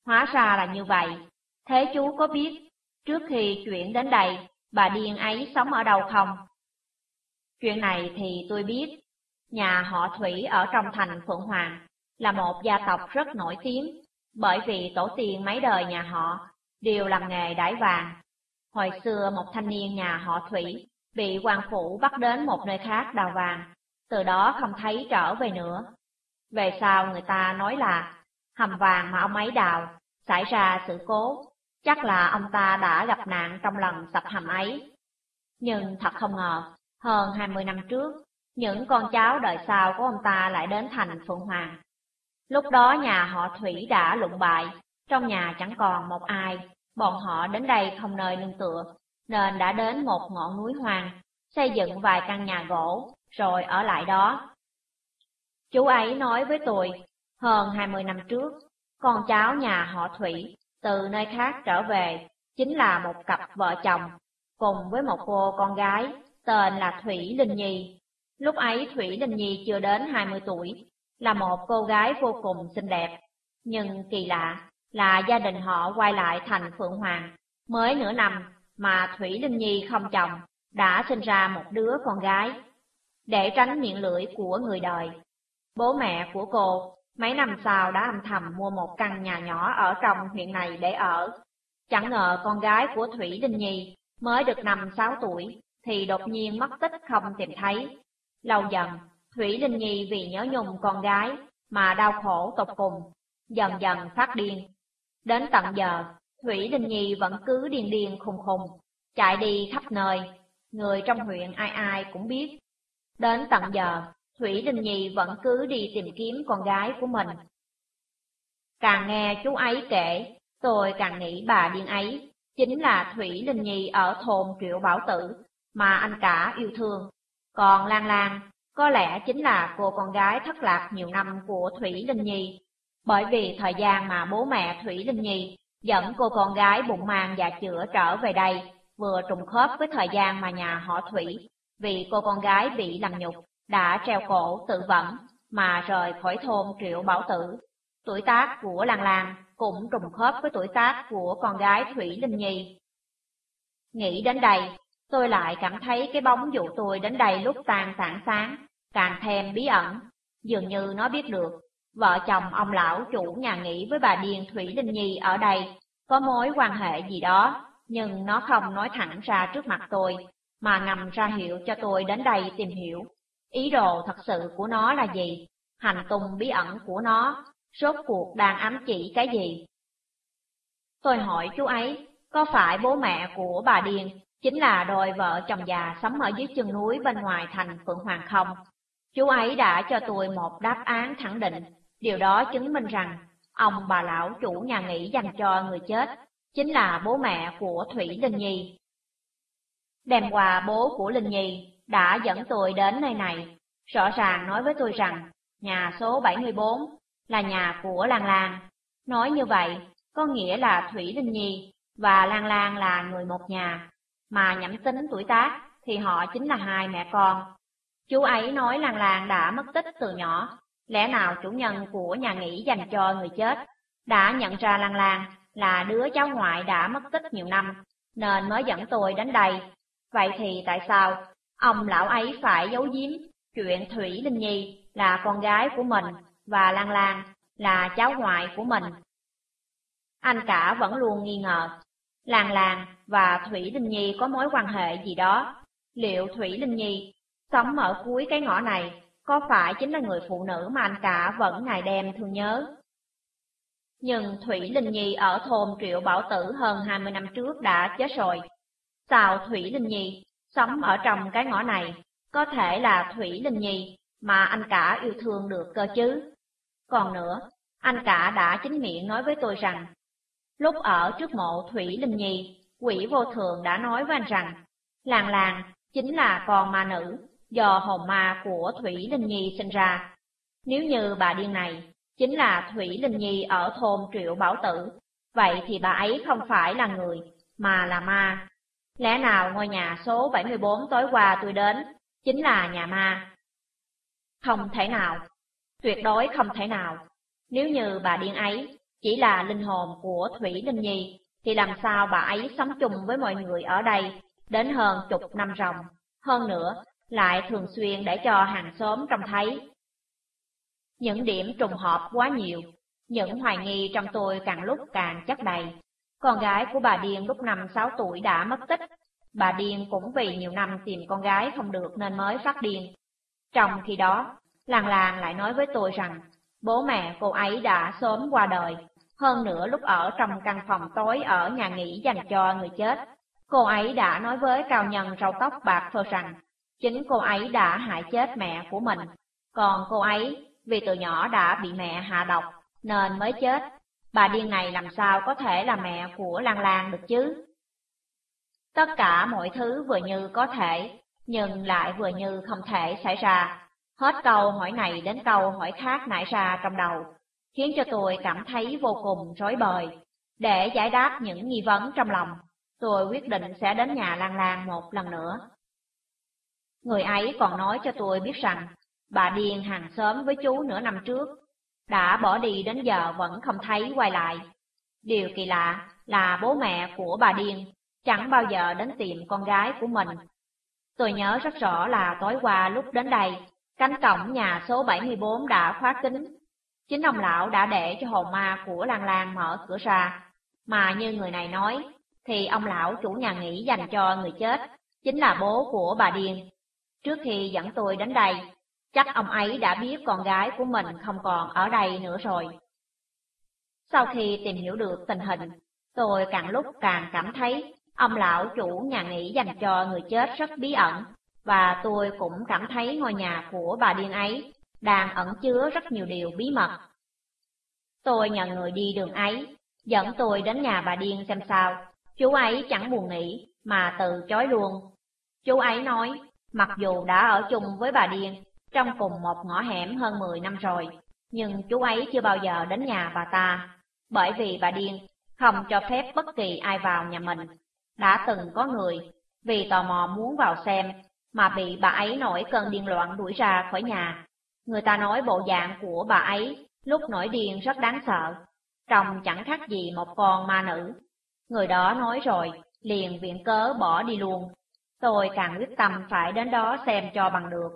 Hóa ra là như vậy. Thế chú có biết, trước khi chuyển đến đây, bà điên ấy sống ở đâu không? Chuyện này thì tôi biết. Nhà họ Thủy ở trong thành Phượng Hoàng là một gia tộc rất nổi tiếng, bởi vì tổ tiên mấy đời nhà họ đều làm nghề đãi vàng. Hồi xưa một thanh niên nhà họ Thủy bị quan phủ bắt đến một nơi khác đào vàng, từ đó không thấy trở về nữa. Về sau người ta nói là hầm vàng mà ông ấy đào xảy ra sự cố, chắc là ông ta đã gặp nạn trong lần sập hầm ấy. Nhưng thật không ngờ, hơn 20 năm trước, những con cháu đời sau của ông ta lại đến thành Phượng Hoàng. Lúc đó nhà họ Thủy đã lụng bại, trong nhà chẳng còn một ai, bọn họ đến đây không nơi nương tựa, nên đã đến một ngọn núi hoang, xây dựng vài căn nhà gỗ, rồi ở lại đó. Chú ấy nói với tôi, hơn 20 năm trước, con cháu nhà họ Thủy từ nơi khác trở về, chính là một cặp vợ chồng, cùng với một cô con gái, tên là Thủy Linh Nhi. Lúc ấy Thủy Linh Nhi chưa đến 20 tuổi, là một cô gái vô cùng xinh đẹp. Nhưng kỳ lạ là gia đình họ quay lại thành Phượng Hoàng, mới nửa năm mà Thủy Linh Nhi không chồng, đã sinh ra một đứa con gái. Để tránh miệng lưỡi của người đời, bố mẹ của cô mấy năm sau đã âm thầm mua một căn nhà nhỏ ở trong huyện này để ở. Chẳng ngờ con gái của Thủy Linh Nhi mới được 5-6 tuổi thì đột nhiên mất tích không tìm thấy. Lâu dần, Thủy Linh Nhi vì nhớ nhung con gái mà đau khổ tột cùng, dần dần phát điên. Đến tận giờ, Thủy Linh Nhi vẫn cứ điên điên khùng khùng, chạy đi khắp nơi, người trong huyện ai ai cũng biết. Đến tận giờ, Thủy Linh Nhi vẫn cứ đi tìm kiếm con gái của mình. Càng nghe chú ấy kể, tôi càng nghĩ bà điên ấy chính là Thủy Linh Nhi ở thôn Triệu Bảo Tử mà anh cả yêu thương. Còn Lan Lan có lẽ chính là cô con gái thất lạc nhiều năm của Thủy Linh Nhi, bởi vì thời gian mà bố mẹ Thủy Linh Nhi dẫn cô con gái bụng mang và chữa trở về đây vừa trùng khớp với thời gian mà nhà họ Thủy, vì cô con gái bị làm nhục, đã treo cổ tự vẫn mà rời khỏi thôn Triệu Bảo Tử. Tuổi tác của Lan Lan cũng trùng khớp với tuổi tác của con gái Thủy Linh Nhi. Nghĩ đến đây, tôi lại cảm thấy cái bóng dụ tôi đến đây lúc tàn tảng sáng càng thêm bí ẩn. Dường như nó biết được vợ chồng ông lão chủ nhà nghỉ với bà điên Thủy Linh Nhi ở đây có mối quan hệ gì đó, nhưng nó không nói thẳng ra trước mặt tôi, mà ngầm ra hiệu cho tôi đến đây tìm hiểu. Ý đồ thật sự của nó là gì? Hành tung bí ẩn của nó, rốt cuộc đang ám chỉ cái gì? Tôi hỏi chú ấy, có phải bố mẹ của bà điên chính là đôi vợ chồng già sống ở dưới chân núi bên ngoài thành Phượng Hoàng không? Chú ấy đã cho tôi một đáp án khẳng định, điều đó chứng minh rằng ông bà lão chủ nhà nghỉ dành cho người chết chính là bố mẹ của Thủy Linh Nhi. Đêm qua bố của Linh Nhi đã dẫn tôi đến nơi này, rõ ràng nói với tôi rằng nhà số 74 là nhà của Lan Lan. Nói như vậy, có nghĩa là Thủy Linh Nhi và Lan Lan là người một nhà, mà nhẩm tính tuổi tác thì họ chính là hai mẹ con. Chú ấy nói Lan Lan đã mất tích từ nhỏ, lẽ nào chủ nhân của nhà nghỉ dành cho người chết đã nhận ra Lan Lan là đứa cháu ngoại đã mất tích nhiều năm, nên mới dẫn tôi đến đây. Vậy thì tại sao ông lão ấy phải giấu giếm chuyện Thủy Linh Nhi là con gái của mình và Lan Lan là cháu ngoại của mình? Anh cả vẫn luôn nghi ngờ, Lan Lan và Thủy Linh Nhi có mối quan hệ gì đó. Liệu Thủy Linh Nhi sống ở cuối cái ngõ này có phải chính là người phụ nữ mà anh cả vẫn ngày đêm thương nhớ? Nhưng Thủy Linh Nhi ở thôn Triệu Bảo Tử hơn 20 năm trước đã chết rồi. Sao Thủy Linh Nhi sống ở trong cái ngõ này có thể là Thủy Linh Nhi mà anh cả yêu thương được cơ chứ? Còn nữa, anh cả đã chính miệng nói với tôi rằng, lúc ở trước mộ Thủy Linh Nhi, quỷ vô thường đã nói với anh rằng, Lan Lan chính là con ma nữ do hồn ma của Thủy Linh Nhi sinh ra. Nếu như bà điên này chính là Thủy Linh Nhi ở thôn Triệu Bảo Tử, vậy thì bà ấy không phải là người, mà là ma. Lẽ nào ngôi nhà số 74 tối qua tôi đến chính là nhà ma? Không thể nào, tuyệt đối không thể nào. Nếu như bà điên ấy Chỉ là linh hồn của Thủy Linh Nhi, thì làm sao bà ấy sống chung với mọi người ở đây đến hơn chục năm ròng, hơn nữa lại thường xuyên để cho hàng xóm trông thấy. Những điểm trùng hợp quá nhiều, những hoài nghi trong tôi càng lúc càng chất đầy. Con gái của bà Điên lúc 5-6 tuổi đã mất tích. Bà Điên cũng vì nhiều năm tìm con gái không được nên mới phát điên. Trong khi đó, làng làng lại nói với tôi rằng bố mẹ cô ấy đã sớm qua đời. Hơn nữa lúc ở trong căn phòng tối ở nhà nghỉ dành cho người chết, cô ấy đã nói với cao nhân râu tóc bạc phơ rằng chính cô ấy đã hại chết mẹ của mình. Còn cô ấy vì từ nhỏ đã bị mẹ hạ độc nên mới chết. Bà Điên này làm sao có thể là mẹ của Lan Lan được chứ? Tất cả mọi thứ vừa như có thể, nhưng lại vừa như không thể xảy ra. Hết câu hỏi này đến câu hỏi khác nảy ra trong đầu, khiến cho tôi cảm thấy vô cùng rối bời. Để giải đáp những nghi vấn trong lòng, tôi quyết định sẽ đến nhà Lan Lan một lần nữa. Người ấy còn nói cho tôi biết rằng bà Điên hàng xóm với chú nửa năm trước đã bỏ đi đến giờ vẫn không thấy quay lại. Điều kỳ lạ là bố mẹ của bà Điên chẳng bao giờ đến tìm con gái của mình. Tôi nhớ rất rõ là tối qua lúc đến đây, cánh cổng nhà số 74 đã khóa kín. Chính ông lão đã để cho hồn ma của Lan Lan mở cửa ra. Mà như người này nói, thì ông lão chủ nhà nghỉ dành cho người chết chính là bố của bà Điên. Trước khi dẫn tôi đến đây, chắc ông ấy đã biết con gái của mình không còn ở đây nữa rồi. Sau khi tìm hiểu được tình hình, tôi càng lúc càng cảm thấy ông lão chủ nhà nghỉ dành cho người chết rất bí ẩn, và tôi cũng cảm thấy ngôi nhà của bà Điên ấy đang ẩn chứa rất nhiều điều bí mật. Tôi nhờ người đi đường ấy, dẫn tôi đến nhà bà Điên xem sao. Chú ấy chẳng buồn nghĩ mà từ chối luôn. Chú ấy nói, mặc dù đã ở chung với bà Điên trong cùng một ngõ hẻm hơn 10 năm rồi, nhưng chú ấy chưa bao giờ đến nhà bà ta, bởi vì bà Điên không cho phép bất kỳ ai vào nhà mình. Đã từng có người vì tò mò muốn vào xem mà bị bà ấy nổi cơn điên loạn đuổi ra khỏi nhà. Người ta nói bộ dạng của bà ấy lúc nổi điên rất đáng sợ, trông chẳng khác gì một con ma nữ. Người đó nói rồi, liền viện cớ bỏ đi luôn. Tôi càng quyết tâm phải đến đó xem cho bằng được.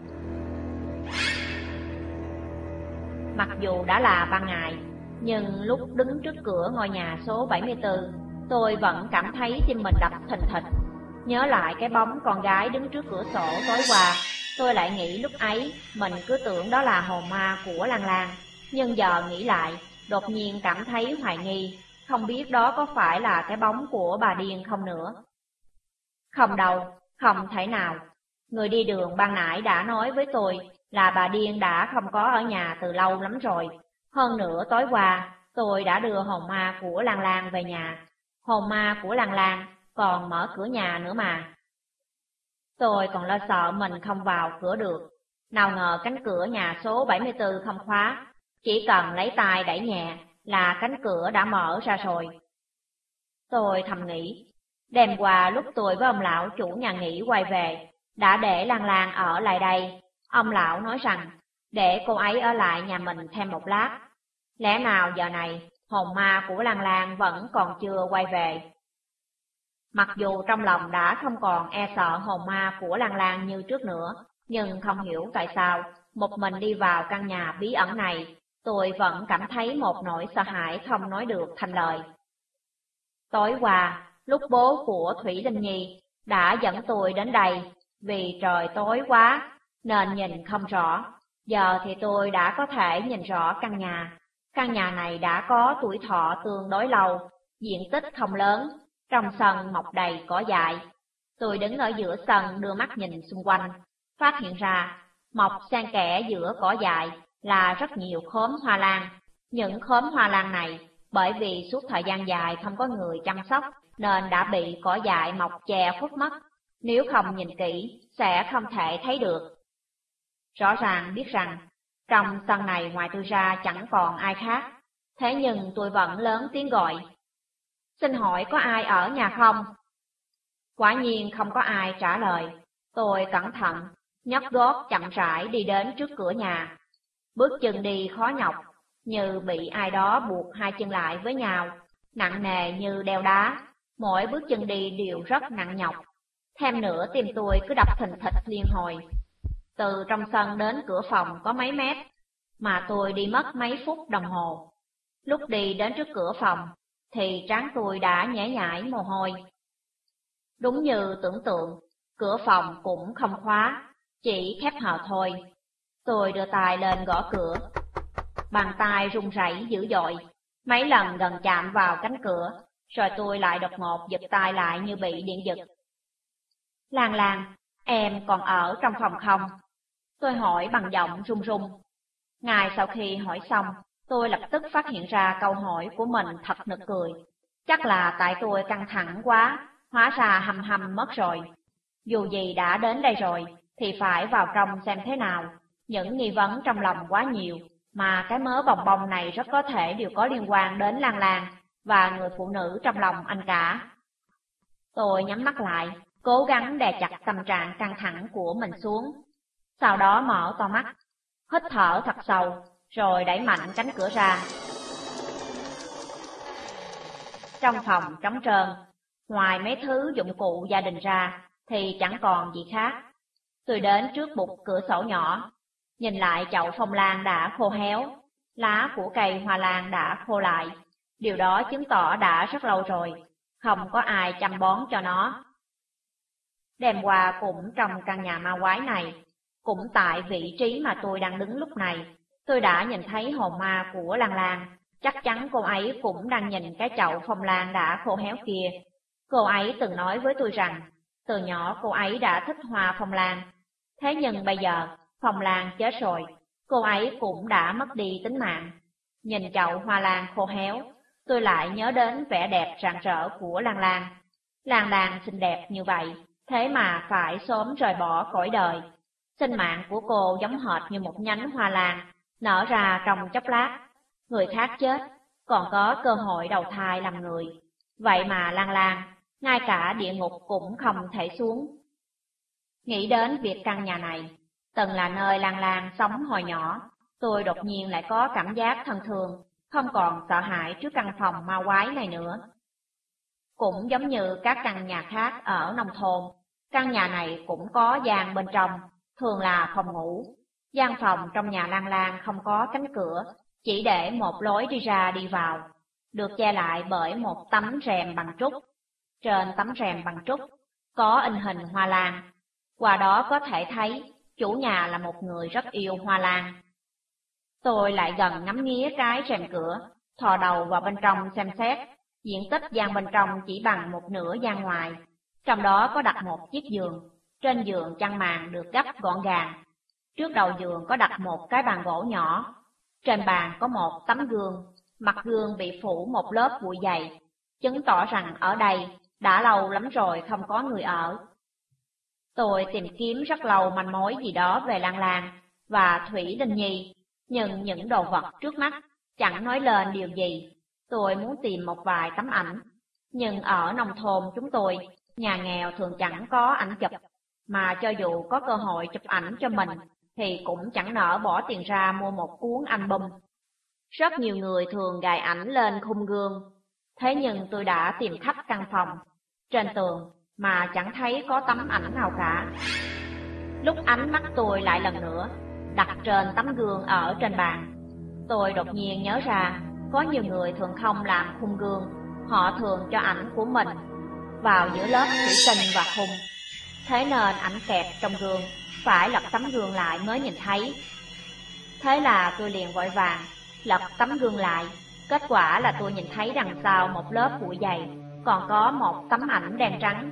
Mặc dù đã là ban ngày, nhưng lúc đứng trước cửa ngôi nhà số 74, tôi vẫn cảm thấy tim mình đập thình thịch. Nhớ lại cái bóng con gái đứng trước cửa sổ tối qua, tôi lại nghĩ lúc ấy mình cứ tưởng đó là hồn ma của Lan Lan. Nhưng giờ nghĩ lại, đột nhiên cảm thấy hoài nghi, không biết đó có phải là cái bóng của bà Điên không nữa. Không đâu, không thể nào. Người đi đường ban nãy đã nói với tôi là bà Điên đã không có ở nhà từ lâu lắm rồi. Hơn nữa tối qua, tôi đã đưa hồn ma của Lan Lan về nhà. Hồn ma của Lan Lan còn mở cửa nhà nữa mà. Tôi còn lo sợ mình không vào cửa được. Nào ngờ cánh cửa nhà số 74 không khóa, chỉ cần lấy tay đẩy nhẹ là cánh cửa đã mở ra rồi. Tôi thầm nghĩ, đêm qua lúc tôi với ông lão chủ nhà nghỉ quay về, đã để Lan Lan ở lại đây. Ông lão nói rằng để cô ấy ở lại nhà mình thêm một lát. Lẽ nào giờ này hồn ma của Lan Lan vẫn còn chưa quay về? Mặc dù trong lòng đã không còn e sợ hồn ma của Lan Lan như trước nữa, nhưng không hiểu tại sao một mình đi vào căn nhà bí ẩn này, tôi vẫn cảm thấy một nỗi sợ hãi không nói được thành lời. Tối qua, lúc bố của Thủy Linh Nhi đã dẫn tôi đến đây, vì trời tối quá nên nhìn không rõ. Giờ thì tôi đã có thể nhìn rõ căn nhà. Căn nhà này đã có tuổi thọ tương đối lâu, diện tích không lớn, trong sân mọc đầy cỏ dại. Tôi đứng ở giữa sân đưa mắt nhìn xung quanh, phát hiện ra mọc xen kẽ giữa cỏ dại là rất nhiều khóm hoa lan. Những khóm hoa lan này bởi vì suốt thời gian dài không có người chăm sóc nên đã bị cỏ dại mọc che khuất mất. Nếu không nhìn kỹ sẽ không thể thấy được. Rõ ràng biết rằng trong sân này ngoài tôi ra chẳng còn ai khác. Thế nhưng tôi vẫn lớn tiếng gọi, xin hỏi có ai ở nhà không? Quả nhiên không có ai trả lời. Tôi cẩn thận, nhấc gót chậm rãi đi đến trước cửa nhà. Bước chân đi khó nhọc, như bị ai đó buộc hai chân lại với nhau, nặng nề như đeo đá, mỗi bước chân đi đều rất nặng nhọc. Thêm nữa tim tôi cứ đập thình thịch liên hồi. Từ trong sân đến cửa phòng có mấy mét, mà tôi đi mất mấy phút đồng hồ. Lúc đi đến trước cửa phòng, thì trán tôi đã nhễ nhại mồ hôi. Đúng như tưởng tượng, cửa phòng cũng không khóa, chỉ khép hờ thôi. Tôi đưa tay lên gõ cửa. Bàn tay run rẩy dữ dội, mấy lần gần chạm vào cánh cửa, rồi tôi lại đột ngột giật tay lại như bị điện giật. Lan Lan, em còn ở trong phòng không? Tôi hỏi bằng giọng run run. Ngay sau khi hỏi xong, tôi lập tức phát hiện ra câu hỏi của mình thật nực cười. Chắc là tại tôi căng thẳng quá, hóa ra hầm hầm mất rồi. Dù gì đã đến đây rồi, thì phải vào trong xem thế nào. Những nghi vấn trong lòng quá nhiều, mà cái mớ bồng bông này rất có thể đều có liên quan đến Lan Lan và người phụ nữ trong lòng anh cả. Tôi nhắm mắt lại, cố gắng đè chặt tâm trạng căng thẳng của mình xuống. Sau đó mở to mắt, hít thở thật sâu, rồi đẩy mạnh cánh cửa ra. Trong phòng trống trơn, ngoài mấy thứ dụng cụ gia đình ra, thì chẳng còn gì khác. Tôi đến trước bục cửa sổ nhỏ, nhìn lại chậu phong lan đã khô héo, lá của cây hoa lan đã khô lại. Điều đó chứng tỏ đã rất lâu rồi, không có ai chăm bón cho nó. Đêm qua cũng trong căn nhà ma quái này, cũng tại vị trí mà tôi đang đứng lúc này, tôi đã nhìn thấy hồn ma của Lan Lan. Chắc chắn cô ấy cũng đang nhìn cái chậu phong lan đã khô héo kia. Cô ấy từng nói với tôi rằng, từ nhỏ cô ấy đã thích hoa phong lan. Thế nhưng bây giờ, phong lan chết rồi, cô ấy cũng đã mất đi tính mạng. Nhìn chậu hoa lan khô héo, tôi lại nhớ đến vẻ đẹp rạng rỡ của Lan Lan. Lan Lan xinh đẹp như vậy, thế mà phải sớm rời bỏ cõi đời. Sinh mạng của cô giống hệt như một nhánh hoa lan, nở ra trong chốc lát. Người khác chết, còn có cơ hội đầu thai làm người. Vậy mà Lan Lan, ngay cả địa ngục cũng không thể xuống. Nghĩ đến việc căn nhà này, từng là nơi Lan Lan sống hồi nhỏ, tôi đột nhiên lại có cảm giác thân thương, không còn sợ hãi trước căn phòng ma quái này nữa. Cũng giống như các căn nhà khác ở nông thôn, căn nhà này cũng có gian bên trong, thường là phòng ngủ. Gian phòng trong nhà Lan Lan không có cánh cửa, chỉ để một lối đi ra đi vào, được che lại bởi một tấm rèm bằng trúc. Trên tấm rèm bằng trúc có in hình hoa lan, qua đó có thể thấy chủ nhà là một người rất yêu hoa lan. Tôi lại gần ngắm nghía cái rèm cửa, thò đầu vào bên trong xem xét. Diện tích gian bên trong chỉ bằng một nửa gian ngoài, trong đó có đặt một chiếc giường. Trên giường chăn màn được gấp gọn gàng. Trước đầu giường có đặt một cái bàn gỗ nhỏ. Trên bàn có một tấm gương, mặt gương bị phủ một lớp bụi dày, chứng tỏ rằng ở đây đã lâu lắm rồi không có người ở. Tôi tìm kiếm rất lâu manh mối gì đó về Lan Lan và Thủy Linh Nhi, nhưng những đồ vật trước mắt chẳng nói lên điều gì. Tôi muốn tìm một vài tấm ảnh, nhưng ở nông thôn chúng tôi, nhà nghèo thường chẳng có ảnh chụp, mà cho dù có cơ hội chụp ảnh cho mình, thì cũng chẳng nỡ bỏ tiền ra mua một cuốn album. Rất nhiều người thường gài ảnh lên khung gương, thế nhưng tôi đã tìm khắp căn phòng, trên tường, mà chẳng thấy có tấm ảnh nào cả. Lúc ánh mắt tôi lại lần nữa đặt trên tấm gương ở trên bàn, tôi đột nhiên nhớ ra, có nhiều người thường không làm khung gương, họ thường cho ảnh của mình vào giữa lớp thủy tinh và khung. Thế nên ảnh kẹp trong gương, phải lật tấm gương lại mới nhìn thấy. Thế là tôi liền vội vàng lật tấm gương lại, kết quả là tôi nhìn thấy đằng sau một lớp bụi dày còn có một tấm ảnh đen trắng.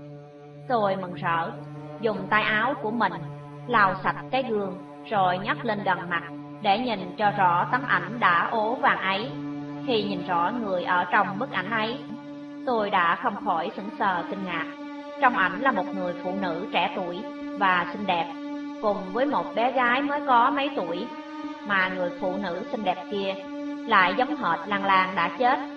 Tôi mừng rỡ, dùng tay áo của mình lau sạch cái gương, rồi nhấc lên gần mặt để nhìn cho rõ tấm ảnh đã ố vàng ấy. Khi nhìn rõ người ở trong bức ảnh ấy, tôi đã không khỏi sững sờ kinh ngạc. Trong ảnh là một người phụ nữ trẻ tuổi và xinh đẹp, cùng với một bé gái mới có mấy tuổi, mà người phụ nữ xinh đẹp kia lại giống hệt Lan Lan đã chết.